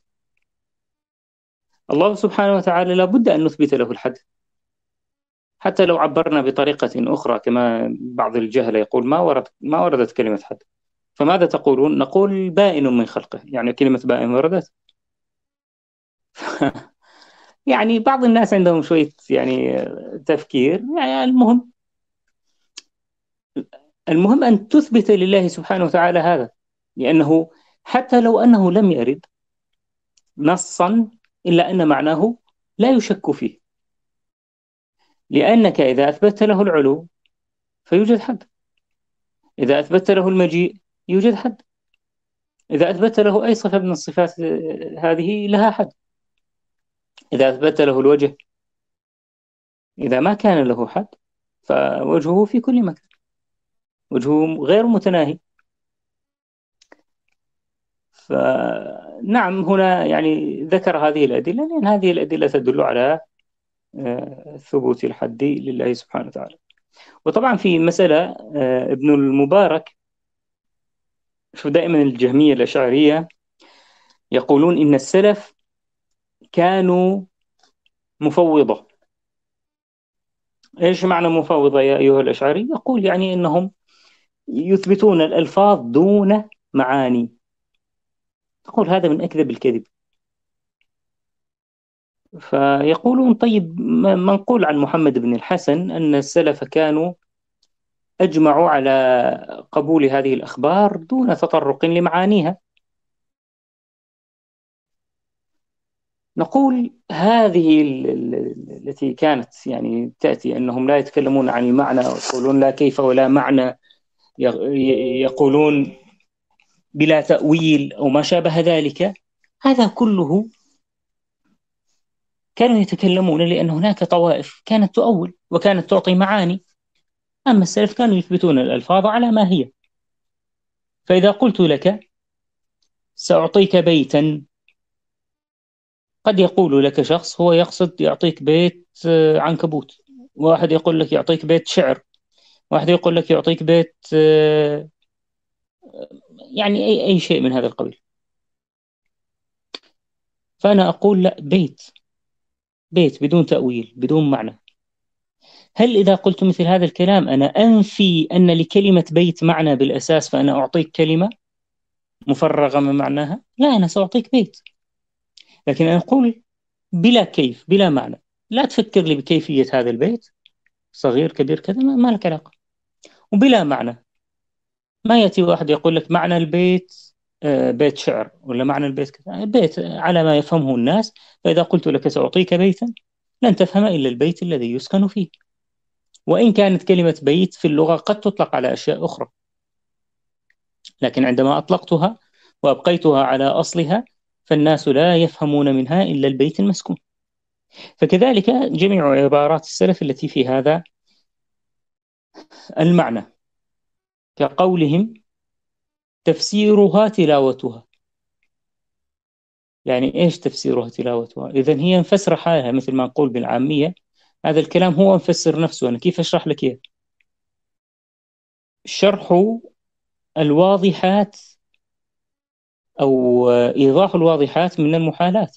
الله سبحانه وتعالى لا بد أن نثبت له الحد، حتى لو عبرنا بطريقة أخرى كما بعض الجهل يقول ما ورد ما وردت كلمة حد، فماذا تقولون؟ نقول بائن من خلقه، يعني كلمة بائن وردت. يعني بعض الناس عندهم شوية يعني تفكير. يعني المهم المهم أن تثبت لله سبحانه وتعالى هذا، لأنه حتى لو أنه لم يرد نصا إلا أن معناه لا يشك فيه، لأنك إذا أثبت له العلو فيوجد حد، إذا أثبت له المجيء يوجد حد، إذا أثبت له أي صفة من الصفات آه، هذه لها حد، إذا أثبت له الوجه. إذا ما كان له حد فوجهه في كل مكان، وجهه غير متناهي. فنعم هنا يعني ذكر هذه الأدلة لأن هذه الأدلة تدل على آه، ثبوت الحد لله سبحانه وتعالى. وطبعا في مسألة آه، ابن المبارك، شو دائما الجهمية الأشعرية يقولون إن السلف كانوا مفوضة. إيش معنى مفوضة يا أيها الأشعري؟ يقول يعني أنهم يثبتون الألفاظ دون معاني. يقول هذا من أكذب الكذب. فيقولون طيب ما ما نقول عن محمد بن الحسن أن السلف كانوا أجمعوا على قبول هذه الأخبار دون تطرق لمعانيها. نقول هذه ال- ال- التي كانت يعني تأتي أنهم لا يتكلمون عن المعنى ويقولون لا كيف ولا معنى، ي- يقولون بلا تأويل أو ما شابه ذلك، هذا كله كانوا يتكلمون لأن هناك طوائف كانت تؤول وكانت تعطي معاني، أما السلف كانوا يثبتون الألفاظ على ما هي. فإذا قلت لك سأعطيك بيتا، قد يقول لك شخص هو يقصد يعطيك بيت آه، عنكبوت، واحد يقول لك يعطيك بيت شعر، واحد يقول لك يعطيك بيت آه، يعني أي أي شيء من هذا القبيل. فأنا أقول لا، بيت بيت بدون تأويل بدون معنى. هل إذا قلت مثل هذا الكلام أنا أنفي أن لكلمة بيت معنى بالأساس فأنا أعطيك كلمة مفرغة من معناها؟ لا، أنا سأعطيك بيت، لكن أنا أقول بلا كيف بلا معنى. لا تفكر لي بكيفية هذا البيت، صغير كبير كذا، ما ما لك علاقة. وبلا معنى، ما يأتي واحد يقول لك معنى البيت آه، بيت شعر، ولا معنى البيت كذا، بيت على ما يفهمه الناس. فإذا قلت لك سأعطيك بيتا لن تفهم إلا البيت الذي يسكن فيه، وإن كانت كلمة بيت في اللغة قد تطلق على أشياء أخرى، لكن عندما أطلقتها وأبقيتها على أصلها فالناس لا يفهمون منها إلا البيت المسكون. فكذلك جميع عبارات السلف التي في هذا المعنى. كقولهم تفسيرها تلاوتها. يعني إيش تفسيرها تلاوتها؟ إذن هي مفسرة حالها، مثل ما نقول بالعامية هذا الكلام هو مفسر نفسه. أنا كيف أشرح لك إياه؟ شرح الواضحات أو إيضاح الواضحات من المحالات،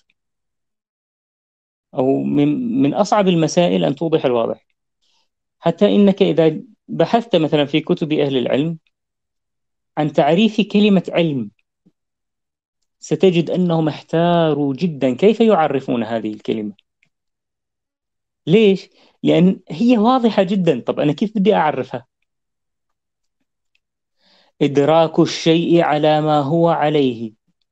أو من من أصعب المسائل أن توضح الواضح. حتى إنك إذا بحثت مثلا في كتب أهل العلم عن تعريف كلمة علم ستجد أنهم احتاروا جدا كيف يعرفون هذه الكلمة. ليش؟ لأن هي واضحة جدا. طب أنا كيف بدي أعرفها؟ إدراك الشيء على ما هو عليه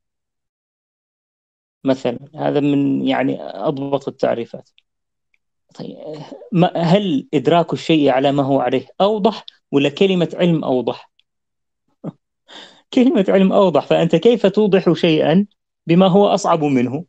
مثلا، هذا من يعني أضبط التعريفات. طيب، ما- هل إدراك الشيء على ما هو عليه أوضح ولا كلمة علم أوضح؟ كلمة علم أوضح. فأنت كيف توضح شيئا بما هو أصعب منه،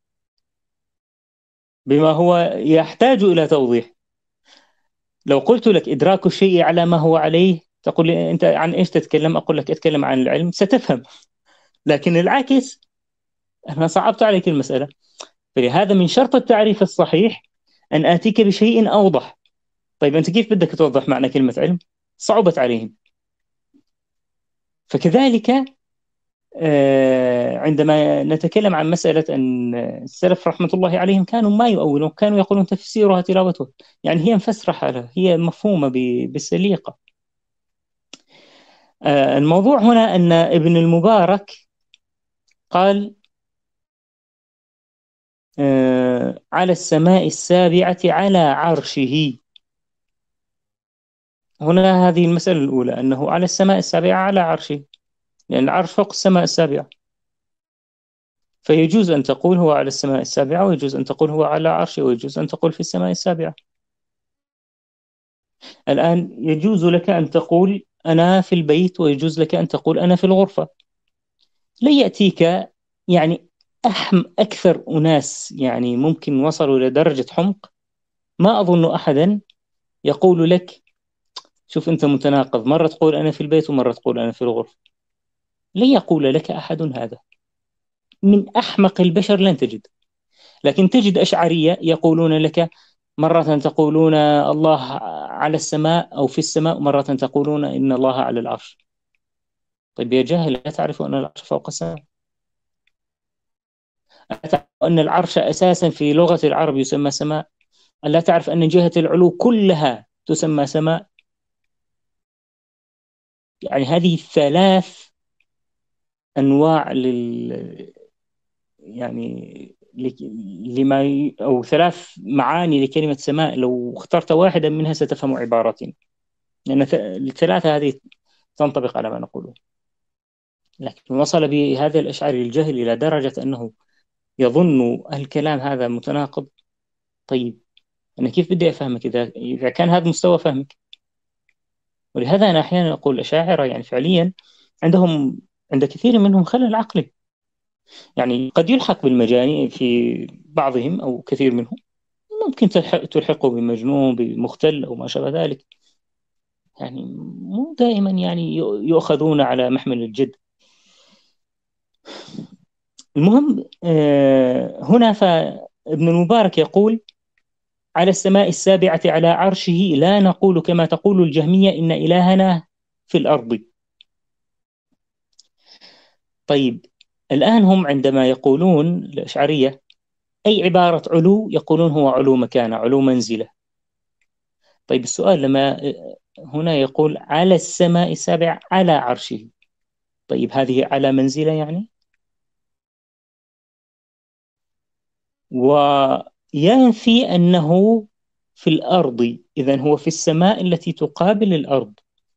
بما هو يحتاج إلى توضيح؟ لو قلت لك إدراك الشيء على ما هو عليه تقول لي أنت عن إيش تتكلم؟ أقول لك أتكلم عن العلم، ستفهم. لكن العكس، أنا صعبت عليك المسألة. فلهذا من شرط التعريف الصحيح أن آتيك بشيء أوضح. طيب أنت كيف بدك توضح معنى كلمة علم؟ صعبت عليهم. فكذلك آه، عندما نتكلم عن مسألة أن السلف رحمة الله عليهم كانوا ما يؤولون، كانوا يقولون تفسيرها تلاوته. يعني هي مفسرة حالها، هي مفهومة ب- بالسليقة. آه، الموضوع هنا أن ابن المبارك قال آه، على السماء السابعة على عرشه. هنا هذه المسألة الأولى، أنه على السماء السابعة على عرشه، لأن العرش فوق السماء السابعة. فيجوز أن تقول هو على السماء السابعة، ويجوز أن تقول هو على عرشه، ويجوز أن تقول في السماء السابعة. الآن يجوز لك أن تقول أنا في البيت، ويجوز لك أن تقول أنا في الغرفة. لا يأتيك يعني أحم أكثر أناس يعني ممكن وصلوا إلى درجة حمق. ما أظن أحدا يقول لك شوف أنت متناقض، مرة تقول أنا في البيت ومرة تقول أنا في الغرفة. لن يقول لك أحد هذا. من أحمق البشر لن تجد. لكن تجد أشعرية يقولون لك مرة تقولون الله على السماء أو في السماء، مرة تقولون إن الله على العرش. طيب يا جاهل، لا تعرف أن العرش فوق السماء؟ ألا تعرف أن العرش أساسا في لغة العرب يسمى سماء؟ ألا تعرف أن جهة العلو كلها تسمى سماء؟ يعني هذه ثلاث أنواع لل يعني لك- لما ي- أو ثلاث معاني لكلمة سماء. لو اخترت واحدا منها ستفهم عبارتين، لأن ث- الثلاثة هذه تنطبق على ما نقوله. لكن وصل بهذا الأشعري الجهل إلى درجة أنه يظن الكلام هذا متناقض. طيب أنا كيف بدي أفهمك إذا إذا كان هذا مستوى فهمك؟ ولهذا أنا أحيانا أقول الأشاعرة يعني فعليا عندهم، عند كثير منهم خلل عقلي. يعني قد يلحق بالمجانين في بعضهم أو كثير منهم، ممكن تلحق تلحقه بمجنون بمختل أو ما شابه ذلك. يعني مو دائما يعني يؤخذون على محمل الجد. المهم آه، هنا فابن المبارك يقول على السماء السابعة على عرشه، لا نقول كما تقول الجهمية إن إلهنا في الأرض. طيب الآن هم عندما يقولون الأشعرية أي عبارة علو يقولون هو علو مكانة، علو منزلة. طيب السؤال لما هنا يقول على السماء السابعة على عرشه، طيب هذه على منزلة يعني؟ وينفي أنه في الأرض، إذن هو في السماء التي تقابل الأرض.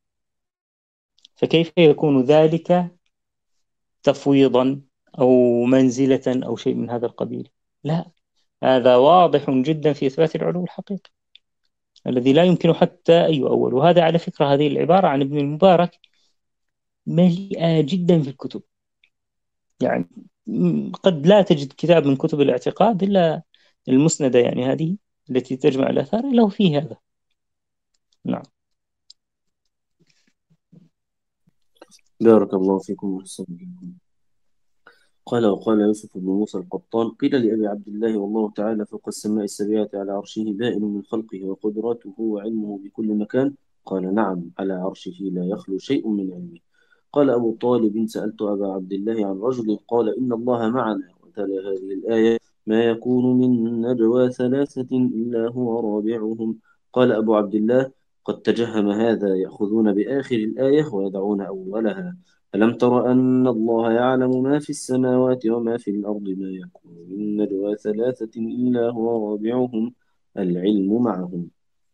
فكيف يكون ذلك تفويضا أو منزلة أو شيء من هذا القبيل؟ لا، هذا واضح جدا في إثبات العلو الحقيقي الذي لا يمكن حتى أن يؤول. وهذا على فكرة هذه العبارة عن ابن المبارك مليئة جدا في الكتب. يعني م- قد لا تجد كتاب من كتب الاعتقاد إلا المسندة، يعني هذه التي تجمع الآثار، له فيه هذا. نعم. بارك الله فيكم وأحسن إليكم. قال وقال يوسف بن موسى القطان قيل لأبي عبد الله والله تعالى فوق السماء السبعة على عرشه بائن من خلقه وقدراته وعلمه بكل مكان. قال نعم على عرشه لا يخلو شيء من علمه. قال أبو طالب سألت أبا عبد الله عن رجل قال إن الله معنا وتلا هذه الآية ما يكون من نجوى ثلاثة إلا هو رابعهم. قال أبو عبد الله قد تجهم هذا يأخذون بآخر الآية ويدعون أولها. ألم تر أن الله يعلم ما في السماوات وما في الأرض ما يكون من نجوى ثلاثة إلا هو رابعهم العلم معهم.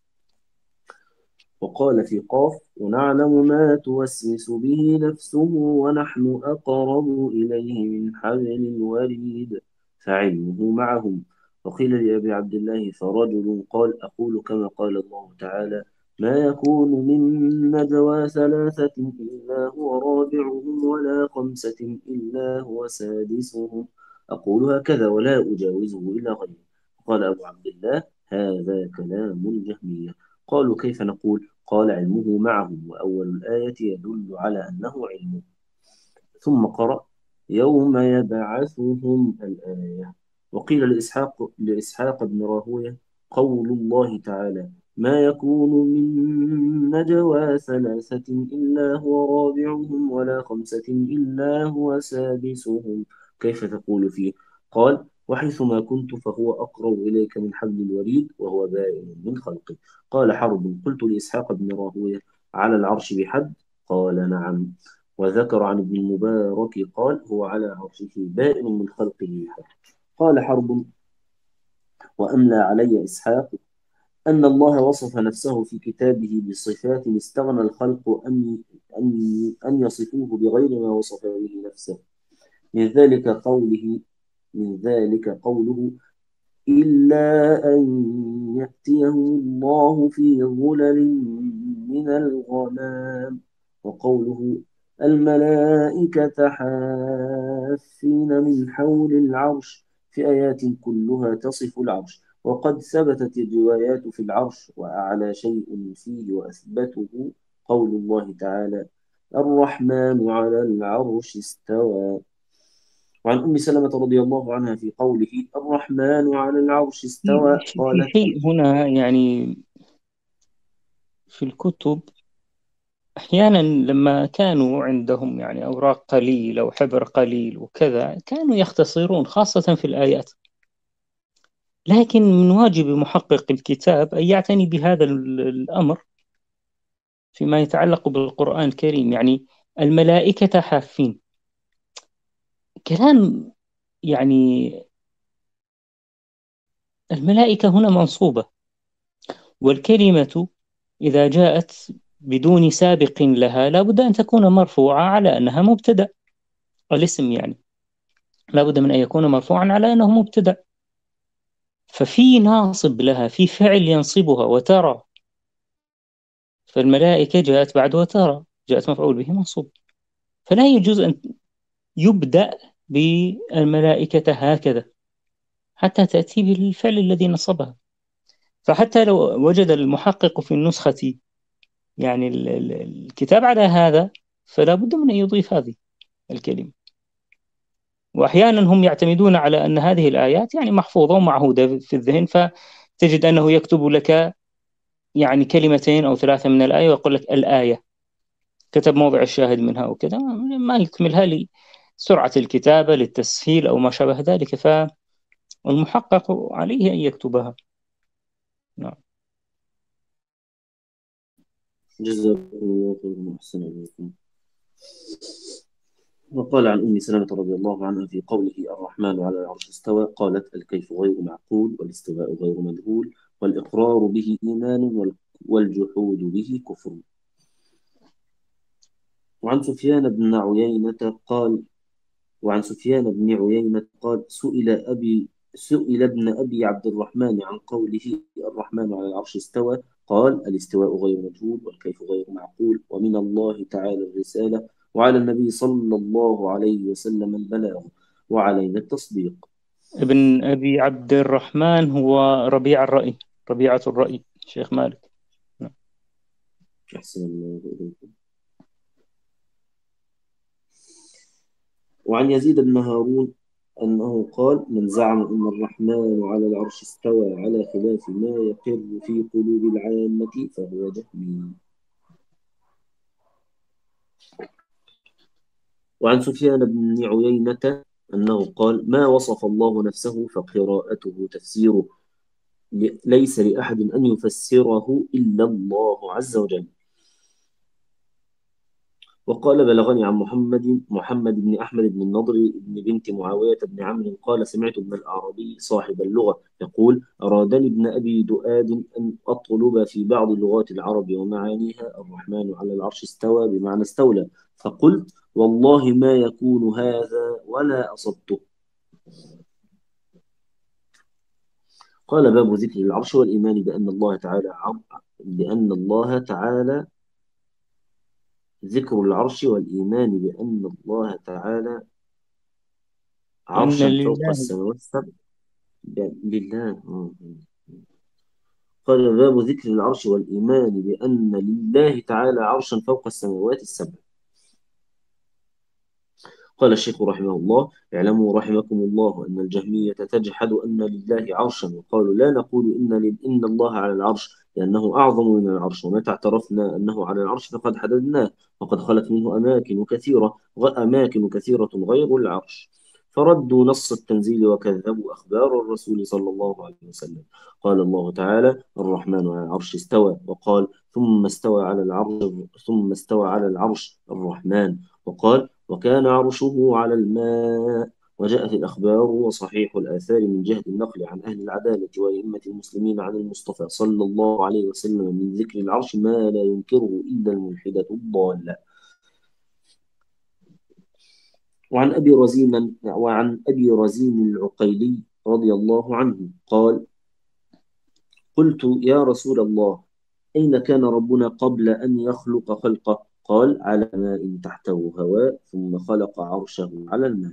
وقال في قاف ونعلم ما توسوس به نفسه ونحن أقرب إليه من حبل الوريد فعلمه معهم. وقيل لأبي عبد الله فرجل قال أقول كما قال الله تعالى ما يكون من نجوى ثلاثة إلا هو رابعهم ولا خمسة إلا هو سادسهم أقول هكذا ولا أجاوزه إلى غيره. قال أبو عبد الله هذا كلام الجهمية. قالوا كيف نقول؟ قال علمه معهم وأول الآية يدل على أنه علمه. ثم قرأ يوم يبعثهم الآية. وقيل لإسحاق لإسحاق بن راهويه قول الله تعالى ما يكون من نجوى ثلاثة إلا هو رابعهم ولا خمسة إلا هو سادسهم كيف تقول فيه؟ قال وحيثما كنت فهو أقرب إليك من حبل الوريد وهو بائن من خلقه. قال حرب قلت لإسحاق بن راهويه على العرش بحد؟ قال نعم. وذكر عن ابن المبارك قال هو على عرشه بائن من خلقه حد. قال حرب وأملى علي إسحاق أن الله وصف نفسه في كتابه بصفات استغنى الخلق أن أن أن يصفوه بغير ما وصف به نفسه. من ذلك قوله من ذلك قوله إلا أن يأتيهم الله في ظلل من الغمام. وقوله الملائكة حافين من حول العرش في آيات كلها تصف العرش. وقد ثبتت الروايات في العرش وأعلى شيء فيه وأثبته قول الله تعالى الرحمن على العرش استوى. وعن أم سلمة رضي الله عنها في قوله الرحمن على العرش في استوى في قالت شيء هنا يعني في الكتب أحيانا لما كانوا عندهم يعني أوراق قليل أو حبر قليل وكذا كانوا يختصرون خاصة في الآيات، لكن من واجب محقق الكتاب أن يعتني بهذا الأمر فيما يتعلق بالقرآن الكريم. يعني الملائكة حافين، كلام يعني الملائكة هنا منصوبة، والكلمة إذا جاءت بدون سابق لها لابد أن تكون مرفوعة على أنها مبتدأ. الاسم يعني لابد من أن يكون مرفوعا على أنه مبتدأ، ففي ناصب لها، في فعل ينصبها وترى، فالملائكة جاءت بعد وترى، جاءت مفعول به منصوب، فلا يجوز أن يبدأ بالملائكة هكذا حتى تأتي بالفعل الذي نصبها. فحتى لو وجد المحقق في النسخة يعني الكتاب على هذا فلا بد من أن يضيف هذه الكلمة. وأحيانا هم يعتمدون على أن هذه الآيات يعني محفوظة ومعهودة في الذهن، فتجد أنه يكتب لك يعني كلمتين أو ثلاثة من الآية ويقول لك الآية، كتب موضع الشاهد منها وكذا، ما يكملها لسرعة الكتابة للتسهيل أو ما شابه ذلك، فالمحقق عليه أن يكتبها. نعم. جزاكم الله خيرا وأحسن إليكم. وقال عن أم سلمة رضي الله عنها في قوله الرحمن على العرش استوى قالت الكيف غير معقول والاستواء غير مجهول والإقرار به إيمان والجحود به كفر. وعن سفيان بن عيينة قال وعن سفيان بن عيينة قال سئل أبي سئل ابن أبي عبد الرحمن عن قوله الرحمن على العرش استوى قال الاستواء غير مجهول والكيف غير معقول ومن الله تعالى الرسالة وعلى النبي صلى الله عليه وسلم البلاغ وعلينا التصديق. ابن أبي عبد الرحمن هو ربيع الرأي، ربيعة الرأي شيخ مالك. نعم. أحسن الله إليكم. وعن يزيد بن هارون أنه قال: من زعم أن الرحمن على العرش استوى على خلاف ما يقر في قلوب العامة فهو جهمي. وعن سفيان بن عيينة أنه قال: ما وصف الله نفسه فقراءته تفسيره، ليس لأحد أن يفسره إلا الله عز وجل. وقال: بلغني عن محمد محمد بن أحمد بن النضر بن بنت معاوية بن عمرو قال: سمعت ابن الأعرابي صاحب اللغة يقول: أرادني ابن أبي دؤاد أن أطلب في بعض لغات العرب ومعانيها الرحمن على العرش استوى بمعنى استولى، فقلت: والله ما يكون هذا ولا أصبته. قال: باب ذكر العرش والإيمان بأن الله تعالى عر... بأن الله تعالى ذكر العرش والإيمان بأن الله تعالى إن عرشا فوق لله. السماوات السبع. لله. آه. قال: باب ذكر العرش والإيمان بأن لله تعالى عرشا فوق السماوات السبع. قال الشيخ رحمه الله: اعلموا رحمكم الله أن الجهمية تجحد أن لله عرشا، وقالوا لا نقول إن, لل... إن الله على العرش لأنه أعظم من العرش، ومتى اعترفنا أنه على العرش فقد حددناه، وقد خلت منه أماكن كثيرة أماكن كثيرة غير العرش. فردوا نص التنزيل وكذبوا أخبار الرسول صلى الله عليه وسلم. قال الله تعالى: الرحمن على العرش استوى، وقال: ثم استوى على العرش ثم استوى على العرش الرحمن، وقال: وكان عرشه على الماء. وجاءت الأخبار وصحيح الآثار من جهة النقل عن أهل العدالة وأئمة المسلمين عن المصطفى صلى الله عليه وسلم من ذكر العرش ما لا ينكره إلا الملحدة الضالة. وعن أبي رزين وعن أبي رزين العقيلي رضي الله عنه قال: قلت يا رسول الله، أين كان ربنا قبل أن يخلق خلقه؟ قال: على ماء تحته هواء ثم خلق عرشه على الماء.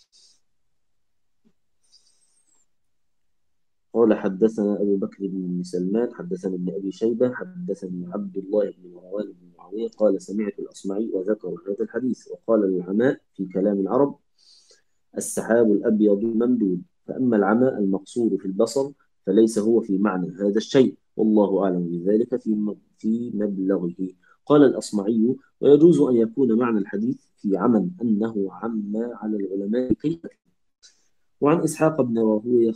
قال: حدثنا أبو بكر بن سلمان حدثنا ابن أبي شيبة حدثني عبد الله بن مروان بن معاوية قال: سمعت الأصمعي وذكر هذا الحديث. وقال العماء في كلام العرب: السحاب الأبيض الممدود. فأما العماء المقصور في البصر فليس هو في معنى هذا الشيء، والله أعلم بذلك في في مبلغه. قال الأصمعي: ويجوز أن يكون معنى الحديث في عمى أنه عم على العلماء كيف. وعن إسحاق بن راهويه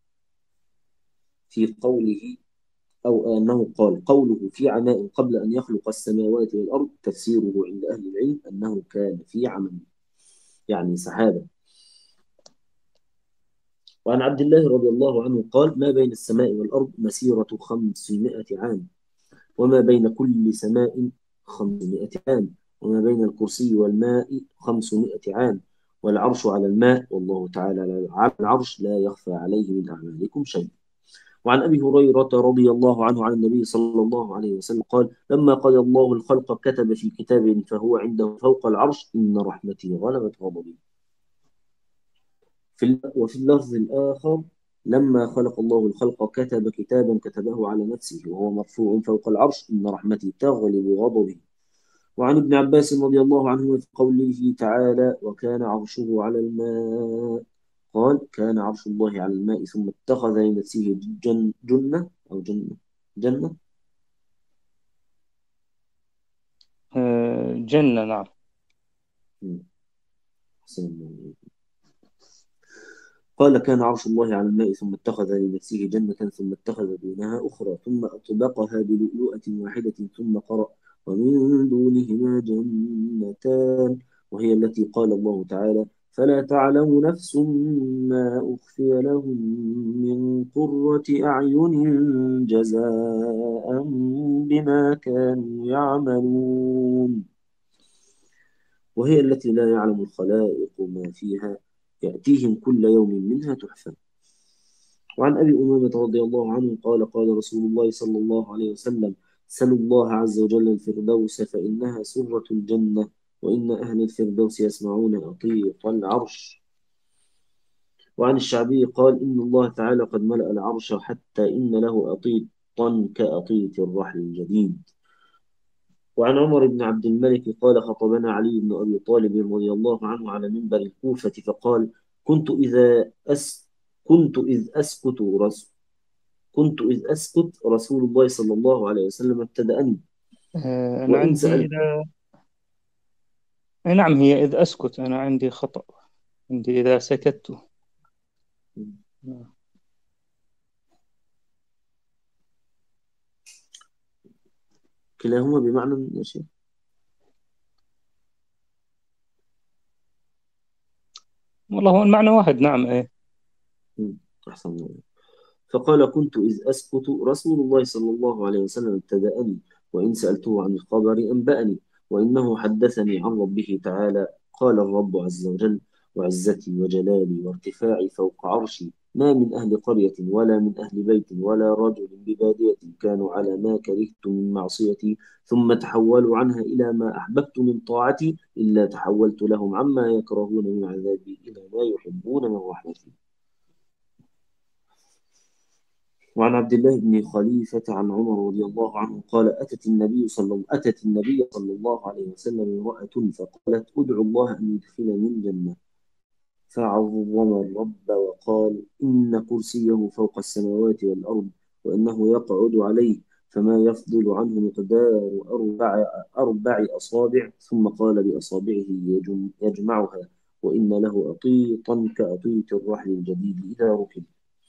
في قوله أو أنه قال: قوله في عماء قبل أن يخلق السماوات والأرض تفسيره عند أهل العلم أنه كان في عمى، يعني سحابة. وعن عبد الله رضي الله عنه قال: ما بين السماء والأرض مسيرة خمسمائة عام، وما بين كل سماء خمسمائة عام، وما بين الكرسي والماء خمسمائة عام، والعرش على الماء، والله تعالى على العرش لا يخفى عليه من أعمالكم شيء. وعن أبي هريرة رضي الله عنه عن النبي صلى الله عليه وسلم قال: لما قضى الله الخلق كتب في كتاب فهو عنده فوق العرش: إن رحمتي غلبت غضبي. في وفي اللفظ الآخر: لما خلق الله الخلق كتب كتابا كتبه على نفسه وهو مرفوع فوق العرش: إن رحمتي تغلب غضبي. وعن ابن عباس رضي الله عنه في قوله تعالى: وكان عرشه على الماء، قال: كان عرش الله على الماء ثم اتخذ لنفسه جن جنة أو جنة جنة آه، جنة، نعم. قال: كان عرش الله على الماء ثم اتخذ لنفسه جنة ثم اتخذ دونها أخرى ثم أطبقها بلؤلؤة واحدة ثم قرأ: ومن دونهما جنتان، وهي التي قال الله تعالى: فلا تعلم نفس ما أخفي لهم من قرة أعين جزاء بما كانوا يعملون، وهي التي لا يعلم الخلائق ما فيها يأتيهم كل يوم منها تحفة. وعن أبي أمامة رضي الله عنه قال: قال رسول الله صلى الله عليه وسلم: سلوا الله عز وجل الفردوس فإنها سرة الجنة، وإن أهل الفردوس يسمعون أطيط العرش. وعن الشعبي قال: إن الله تعالى قد ملأ العرش حتى إن له أطيطا كأطيط الرحل الجديد. وعن عمر بن عبد الملك قال خطبنا علي بن أبي طالب رضي الله عنه على منبر الكوفة فقال كنت إذا أس كنت إذ أسكت رس كنت إذ أسكت رسول الله صلى الله عليه وسلم ابتدأني آه، أنا وإن عندي سألت. إذا أي نعم، هي إذ أسكت، أنا عندي خطأ، عندي إذا سكت. كلاهما بمعنى يا شيخ. والله هو المعنى واحد، نعم إيه. مم. أحسن الله. فقال كنت إذ أسكت رسول الله صلى الله عليه وسلم ابتدأني وإن سألته عن الخبر أنبأني وإنه حدثني عن ربه تعالى قال الرب عز وجل وعزتي وجلالي وارتفاعي فوق عرشي ما من أهل قرية ولا من أهل بيت ولا رجل ببادية كانوا على ما كرهت من معصيتي ثم تحولوا عنها إلى ما أحببت من طاعتي إلا تحولت لهم عما يكرهون من عذابي إلى ما يحبون من رحمتي. وعن عبد الله بن خليفة عن عمر رضي الله عنه قال أتت النبي صلى أتت النبي صلى الله عليه وسلم امرأة فقالت أدعو الله أن يدخلني الجنة فعظم الرب وقال إن كرسيه فوق السماوات والأرض وإنه يقعد عليه فما يفضل عنه مقدار أربع, أربع أصابع ثم قال بأصابعه يجم يجمعها وإن له أطيطا كأطيط الرحل الجديد إذا ركب.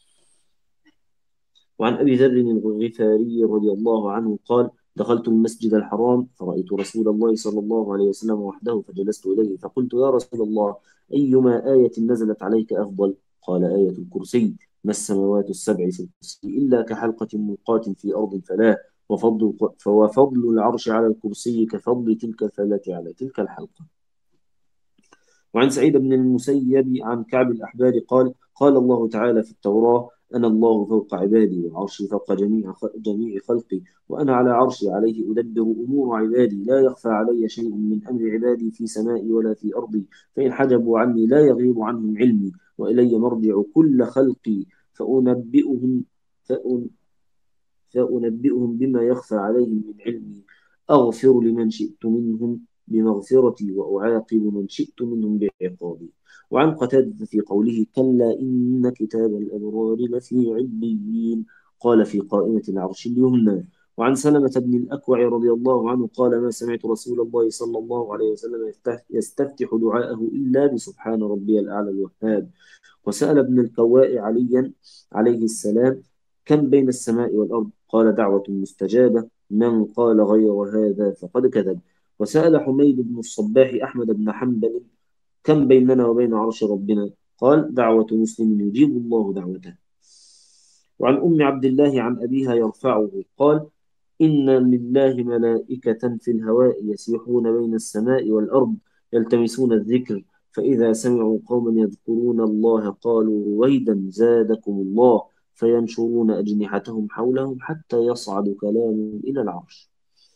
وعن أبي ذر الغفاري رضي الله عنه قال دخلت المسجد الحرام فرأيت رسول الله صلى الله عليه وسلم وحده فجلست إليه فقلت يا رسول الله أيما آية نزلت عليك أفضل؟ قال آية الكرسي ما السماوات السبع في الكرسي إلا كحلقة ملقاة في أرض فلا وفضل, فوفضل العرش على الكرسي كفضل تلك الفلاة على تلك الحلقة. وعن سعيد بن المسيب عن كعب الأحبار قال قال الله تعالى في التوراة أنا الله فوق عبادي وعرشي فوق جميع جميع خلقي وأنا على عرشي عليه أدبر أمور عبادي لا يخفى علي شيء من أمر عبادي في سمائي ولا في أرضي فإن حجبوا عني لا يغيب عنهم علمي وإلي مرجع كل خلقي فأنبئهم فأن فأنبئهم بما يخفى عليهم من علمي أغفر لمن شئت منهم بمغفرتي وأعاقب من شئت منهم بعقابي. وعن قتادة في قوله كلا إن كتاب الأبرار لفي عليين قال في قائمة العرش اليمنى. وعن سلمة بن الأكوع رضي الله عنه قال ما سمعت رسول الله صلى الله عليه وسلم يستفتح دعاءه إلا بسبحان ربي الأعلى الوهاب. وسأل ابن الكواء عليا عليه السلام كم بين السماء والأرض قال دعوة مستجابة من قال غير هذا فقد كذب. وسأل حميد بن الصباح أحمد بن حنبل كم بيننا وبين عرش ربنا قال دعوة مسلم يجيب الله دعوته. وعن أم عبد الله عن أبيها يرفعه قال إن لله ملائكة في الهواء يسيحون بين السماء والأرض يلتمسون الذكر فإذا سمعوا قوما يذكرون الله قالوا رويدا زادكم الله فينشرون أجنحتهم حولهم حتى يصعد كلامهم إلى العرش.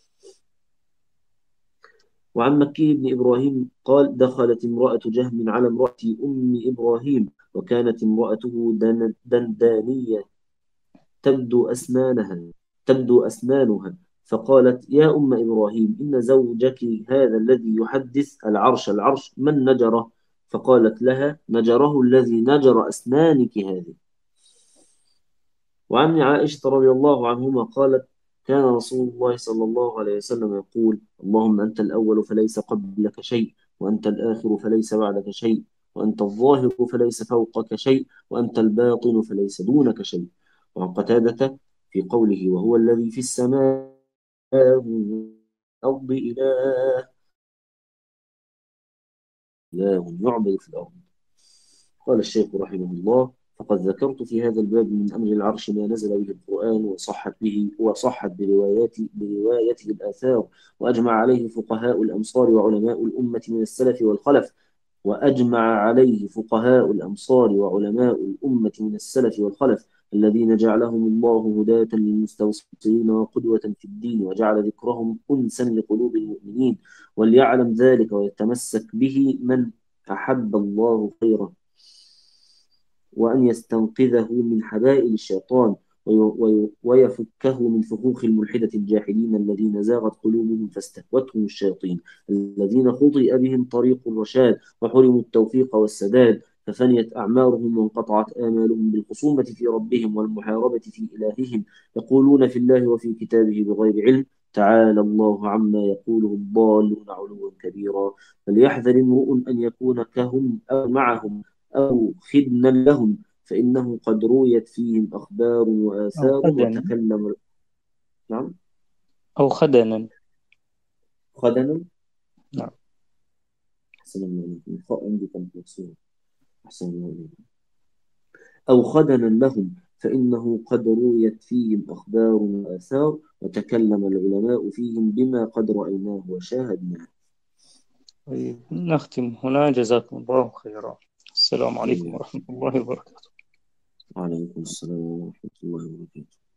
وعن مكي بن إبراهيم قال دخلت امرأة جهم على امرأة أم إبراهيم وكانت امرأته دن دندانية تبدو أسنانها تبدو أسنانها فقالت يا أم إبراهيم إن زوجك هذا الذي يحدث العرش العرش من نجره فقالت لها نجره الذي نجر أسنانك هذه. وعن عائشة رضي الله عنهما قالت كان رسول الله صلى الله عليه وسلم يقول اللهم أنت الأول فليس قبلك شيء وأنت الآخر فليس بعدك شيء وأنت الظاهر فليس فوقك شيء وأنت الباطن فليس دونك شيء. وعن قتادة في قوله وهو الذي في السماء والأرض إله إله يعبد في الأرض. قال الشيخ رحمه الله فقد ذكرت في هذا الباب من أمر العرش ما نزل به القرآن وصحت به وصحت بروايات بروايته الآثار وأجمع عليه فقهاء الأمصار وعلماء الأمة من السلف والخلف وأجمع عليه فقهاء الأمصار وعلماء الأمة من السلف والخلف الذين جعلهم الله هداة للمستوصلين وقدوة في الدين وجعل ذكرهم أنسا لقلوب المؤمنين وليعلم ذلك ويتمسك به من أحب الله خيره وأن يستنقذه من حبائل الشيطان وي- وي- ويفكه من فخوخ الملحدة الجاحدين الذين زاغت قلوبهم فاستهوتهم الشياطين، الذين خطئ بهم طريق الرشاد وحرموا التوفيق والسداد، ففنيت أعمارهم وانقطعت آمالهم بالخصومة في ربهم والمحاربة في إلههم، يقولون في الله وفي كتابه بغير علم، تعالى الله عما يقوله الضالون علوا كبيرا. فليحذر امرؤ أن يكون كهم أو معهم أو خدنا لهم، فإنه قد رويت فيهم أخبار أو وآثار خدنا وتكلم. نعم. أو خدنا. خدنا. نعم. أحسن الله عليكم، الخاء عندي كانت مكسورة. أحسن الله عليكم. أو خدنا لهم، فإنه قد رويت فيهم أخبار وآثار وتكلم العلماء فيهم بما قد رأيناه وشاهدناه. طيب نختم هنا، جزاكم الله خيرا. السلام عليكم جميعا. ورحمة الله وبركاته. وعليكم السلام ورحمة الله وبركاته.